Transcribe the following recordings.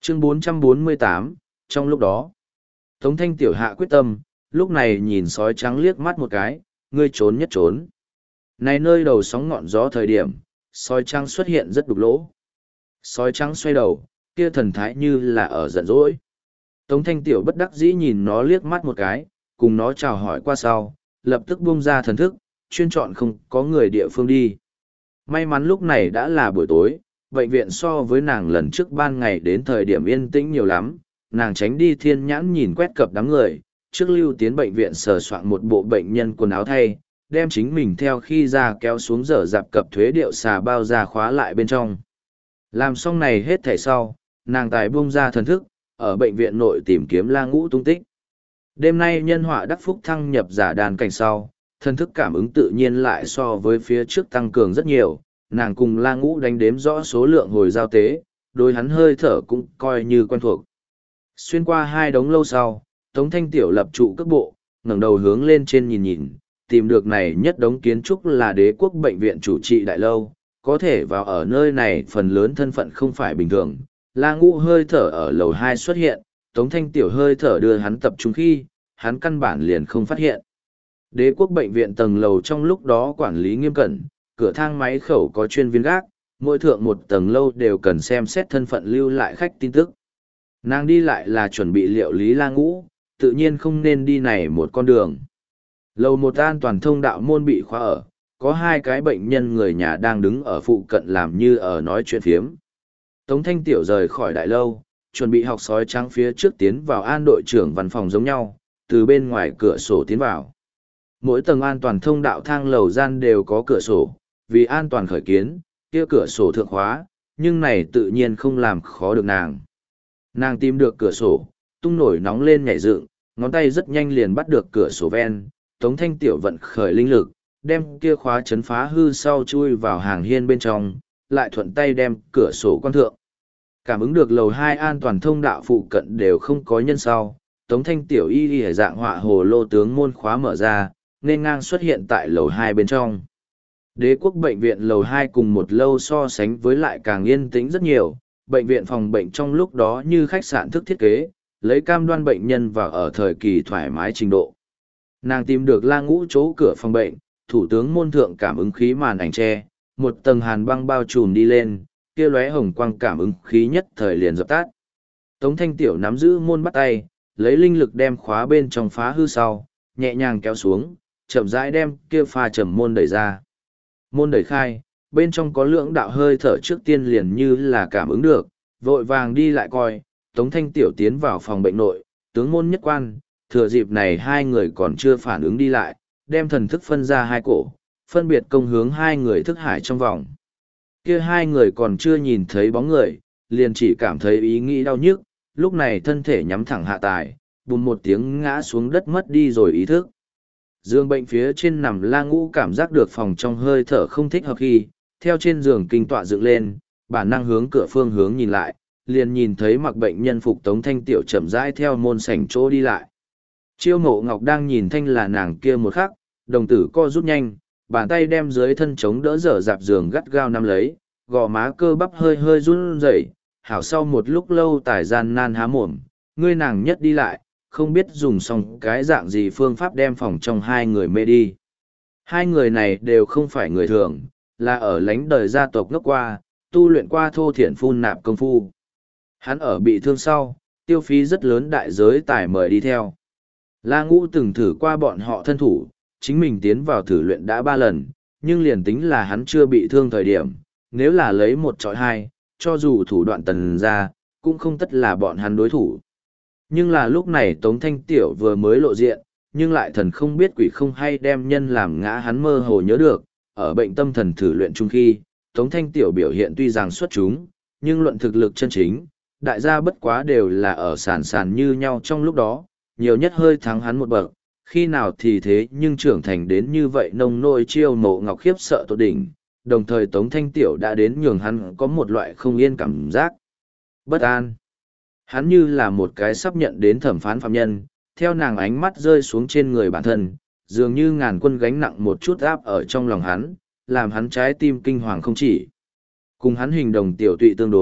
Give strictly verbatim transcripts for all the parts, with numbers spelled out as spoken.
Chương bốn trăm bốn mươi tám, trong lúc đó, Tống Thanh Tiểu hạ quyết tâm, lúc này nhìn sói trắng liếc mắt một cái, ngươi trốn nhất trốn. Này nơi đầu sóng ngọn gió thời điểm, sói trắng xuất hiện rất đục lỗ. Sói trắng xoay đầu, kia thần thái như là ở giận dỗi. Tống Thanh Tiểu bất đắc dĩ nhìn nó liếc mắt một cái, cùng nó chào hỏi qua sau, lập tức buông ra thần thức, chuyên chọn không có người địa phương đi. May mắn lúc này đã là buổi tối, bệnh viện so với nàng lần trước ban ngày đến thời điểm yên tĩnh nhiều lắm, nàng tránh đi thiên nhãn nhìn quét cập đám người, trước lưu tiến bệnh viện sờ soạn một bộ bệnh nhân quần áo thay, đem chính mình theo khi ra kéo xuống dở dạp cập thuế điệu xà bao ra khóa lại bên trong. Làm xong này hết thảy sau, nàng tài buông ra thần thức, ở bệnh viện nội tìm kiếm La Ngũ tung tích. Đêm nay nhân họa đắc phúc thăng nhập giả đàn cảnh sau, thần thức cảm ứng tự nhiên lại so với phía trước tăng cường rất nhiều, nàng cùng La Ngũ đánh đếm rõ số lượng hồi giao tế, đối hắn hơi thở cũng coi như quen thuộc. Xuyên qua hai đống lâu sau, Tống Thanh Tiểu lập trụ cước bộ, ngẩng đầu hướng lên trên nhìn nhìn, tìm được này nhất đống kiến trúc là Đế quốc bệnh viện chủ trị đại lâu, có thể vào ở nơi này phần lớn thân phận không phải bình thường. La Ngũ hơi thở ở lầu hai xuất hiện, Tống Thanh Tiểu hơi thở đưa hắn tập trung khi, hắn căn bản liền không phát hiện. Đế quốc bệnh viện tầng lầu trong lúc đó quản lý nghiêm cẩn, cửa thang máy khẩu có chuyên viên gác, mỗi thượng một tầng lâu đều cần xem xét thân phận lưu lại khách tin tức. Nàng đi lại là chuẩn bị liệu lý La Ngũ, tự nhiên không nên đi này một con đường. Lầu một an toàn thông đạo môn bị khóa ở, có hai cái bệnh nhân người nhà đang đứng ở phụ cận làm như ở nói chuyện phiếm. Tống Thanh Tiểu rời khỏi đại lâu, chuẩn bị học sói trắng phía trước tiến vào an đội trưởng văn phòng giống nhau, từ bên ngoài cửa sổ tiến vào. Mỗi tầng an toàn thông đạo thang lầu gian đều có cửa sổ, vì an toàn khởi kiến, kia cửa sổ thượng khóa, nhưng này tự nhiên không làm khó được nàng. Nàng tìm được cửa sổ, tung nổi nóng lên nhảy dựng, ngón tay rất nhanh liền bắt được cửa sổ ven, Tống Thanh Tiểu vận khởi linh lực, đem kia khóa chấn phá hư sau chui vào hàng hiên bên trong, lại thuận tay đem cửa sổ quan thượng. Cảm ứng được lầu hai an toàn thông đạo phụ cận đều không có nhân sau, Tống Thanh Tiểu y y dạng họa hồ lô tướng môn khóa mở ra, nên ngang xuất hiện tại lầu hai bên trong. Đế quốc bệnh viện lầu hai cùng một lâu so sánh với lại càng yên tĩnh rất nhiều, bệnh viện phòng bệnh trong lúc đó như khách sạn thức thiết kế, lấy cam đoan bệnh nhân vào ở thời kỳ thoải mái trình độ. Nàng tìm được La Ngũ chỗ cửa phòng bệnh, thủ tướng môn thượng cảm ứng khí màn ảnh tre, một tầng hàn băng bao trùm đi lên, kia lóe hồng quang cảm ứng khí nhất thời liền dập tắt. Tống Thanh Tiểu nắm giữ môn bắt tay, lấy linh lực đem khóa bên trong phá hư sau, nhẹ nhàng kéo xuống, chậm rãi đem kia pha trầm môn đẩy ra. Môn đẩy khai, bên trong có lưỡng đạo hơi thở trước tiên liền như là cảm ứng được, vội vàng đi lại coi, Tống Thanh Tiểu tiến vào phòng bệnh nội, tướng môn nhất quan, thừa dịp này hai người còn chưa phản ứng đi lại, đem thần thức phân ra hai cổ, phân biệt công hướng hai người thức hải trong vòng. Kia hai người còn chưa nhìn thấy bóng người, liền chỉ cảm thấy ý nghĩ đau nhức, lúc này thân thể nhắm thẳng hạ tài, bùm một tiếng ngã xuống đất mất đi rồi ý thức. Giường bệnh phía trên nằm La Ngũ cảm giác được phòng trong hơi thở không thích hợp khi, theo trên giường kinh tọa dựng lên, bản năng hướng cửa phương hướng nhìn lại, liền nhìn thấy mặc bệnh nhân phục Tống Thanh Tiểu chậm rãi theo môn sảnh chỗ đi lại. Chiêu Mộ Ngọc đang nhìn thanh là nàng kia một khắc, đồng tử co rút nhanh, bàn tay đem dưới thân chống đỡ dở dạp giường gắt gao nắm lấy, gò má cơ bắp hơi hơi run rẩy, hảo sau một lúc lâu tài gian nan há mồm, ngươi nàng nhất đi lại, không biết dùng xong cái dạng gì phương pháp đem phòng trong hai người mê đi. Hai người này đều không phải người thường, là ở lánh đời gia tộc ngốc qua, tu luyện qua thô thiển phun nạp công phu. Hắn ở bị thương sau, tiêu phí rất lớn đại giới tài mời đi theo. La Ngũ từng thử qua bọn họ thân thủ, chính mình tiến vào thử luyện đã ba lần, nhưng liền tính là hắn chưa bị thương thời điểm, nếu là lấy một trọi hai, cho dù thủ đoạn tần ra, cũng không tất là bọn hắn đối thủ. Nhưng là lúc này Tống Thanh Tiểu vừa mới lộ diện, nhưng lại thần không biết quỷ không hay đem nhân làm ngã hắn mơ hồ nhớ được, ở bệnh tâm thần thử luyện chung khi, Tống Thanh Tiểu biểu hiện tuy rằng xuất chúng, nhưng luận thực lực chân chính, đại gia bất quá đều là ở sàn sàn như nhau trong lúc đó, nhiều nhất hơi thắng hắn một bậc, khi nào thì thế nhưng trưởng thành đến như vậy nông nôi Chiêu Mộ Ngọc khiếp sợ tột đỉnh, đồng thời Tống Thanh Tiểu đã đến nhường hắn có một loại không yên cảm giác. Bất an. Hắn như là một cái sắp nhận đến thẩm phán phạm nhân, theo nàng ánh mắt rơi xuống trên người bản thân, dường như ngàn quân gánh nặng một chút áp ở trong lòng hắn, làm hắn trái tim kinh hoàng không chỉ. Cùng hắn hình đồng tiểu tụy tương đối,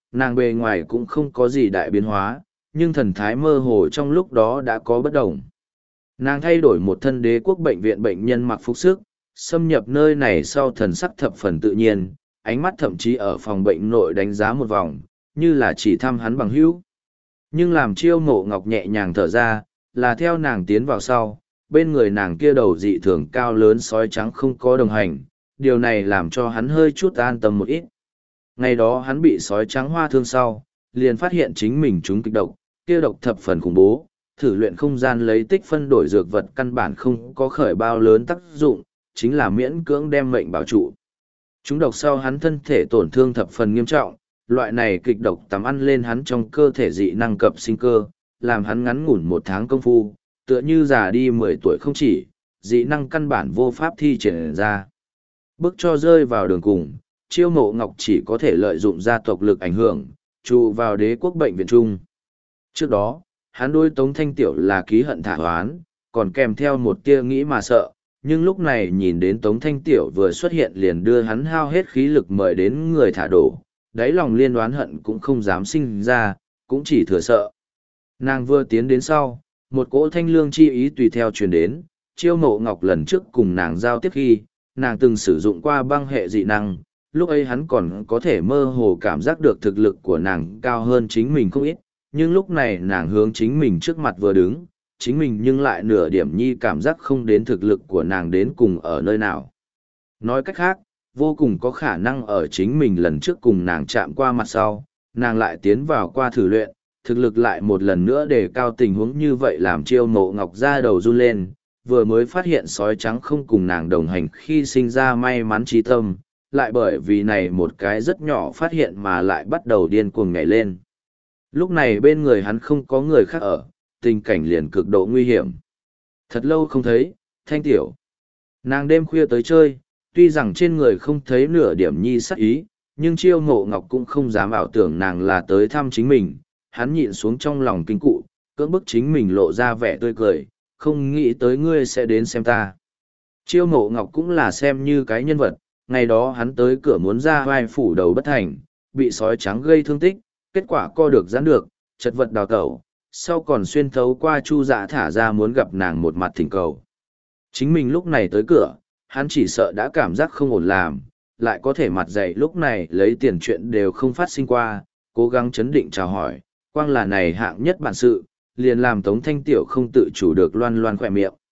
nàng bề ngoài cũng không có gì đại biến hóa, nhưng thần thái mơ hồ trong lúc đó đã có bất đồng. Nàng thay đổi một thân đế quốc bệnh viện bệnh nhân mặc phục sức, xâm nhập nơi này sau thần sắc thập phần tự nhiên, ánh mắt thậm chí ở phòng bệnh nội đánh giá một vòng, như là chỉ thăm hắn bằng hữu. Nhưng làm Chiêu Mộ Ngọc nhẹ nhàng thở ra, là theo nàng tiến vào sau, bên người nàng kia đầu dị thường cao lớn sói trắng không có đồng hành, điều này làm cho hắn hơi chút an tâm một ít. Ngày đó hắn bị sói trắng hoa thương sau, liền phát hiện chính mình trúng kịch độc, kia độc thập phần khủng bố, thử luyện không gian lấy tích phân đổi dược vật căn bản không có khởi bao lớn tác dụng, chính là miễn cưỡng đem mệnh bảo trụ. Trúng độc sau hắn thân thể tổn thương thập phần nghiêm trọng, loại này kịch độc tắm ăn lên hắn trong cơ thể dị năng cập sinh cơ, làm hắn ngắn ngủn một tháng công phu, tựa như già đi mười tuổi không chỉ, dị năng căn bản vô pháp thi triển ra. Bước cho rơi vào đường cùng, Chiêu Mộ Ngọc chỉ có thể lợi dụng gia tộc lực ảnh hưởng, trụ vào đế quốc bệnh viện trung. Trước đó, hắn đối Tống Thanh Tiểu là ký hận thả hoán, còn kèm theo một tia nghĩ mà sợ, nhưng lúc này nhìn đến Tống Thanh Tiểu vừa xuất hiện liền đưa hắn hao hết khí lực mời đến người thả đổ, đáy lòng liên đoán hận cũng không dám sinh ra, cũng chỉ thừa sợ. Nàng vừa tiến đến sau, một cỗ thanh lương chi ý tùy theo truyền đến, Chiêu Mộ Ngọc lần trước cùng nàng giao tiếp khi, nàng từng sử dụng qua băng hệ dị năng, lúc ấy hắn còn có thể mơ hồ cảm giác được thực lực của nàng cao hơn chính mình không ít, nhưng lúc này nàng hướng chính mình trước mặt vừa đứng, chính mình nhưng lại nửa điểm nhi cảm giác không đến thực lực của nàng đến cùng ở nơi nào. Nói cách khác, vô cùng có khả năng ở chính mình lần trước cùng nàng chạm qua mặt sau, nàng lại tiến vào qua thử luyện, thực lực lại một lần nữa đề cao tình huống như vậy làm Chiêu Mộ Ngọc ra đầu run lên, vừa mới phát hiện sói trắng không cùng nàng đồng hành khi sinh ra may mắn trí tâm, lại bởi vì này một cái rất nhỏ phát hiện mà lại bắt đầu điên cuồng nhảy lên. Lúc này bên người hắn không có người khác ở, tình cảnh liền cực độ nguy hiểm. Thật lâu không thấy, Thanh Tiểu. Nàng đêm khuya tới chơi, tuy rằng trên người không thấy nửa điểm nhi sắc ý, nhưng Chiêu Mộ Ngọc cũng không dám ảo tưởng nàng là tới thăm chính mình. Hắn nhịn xuống trong lòng kinh cụ, cưỡng bức chính mình lộ ra vẻ tươi cười, không nghĩ tới ngươi sẽ đến xem ta. Chiêu Mộ Ngọc cũng là xem như cái nhân vật, ngày đó hắn tới cửa muốn ra vai phủ đầu bất thành, bị sói trắng gây thương tích, kết quả co được giãn được, chật vật đào tẩu, sau còn xuyên thấu qua Chu Dạ thả ra muốn gặp nàng một mặt thỉnh cầu. Chính mình lúc này tới cửa, hắn chỉ sợ đã cảm giác không ổn làm, lại có thể mặt dày lúc này lấy tiền chuyện đều không phát sinh qua, cố gắng chấn định chào hỏi, quang là này hạng nhất bản sự, liền làm Tống Thanh Tiểu không tự chủ được loan loan khỏe miệng.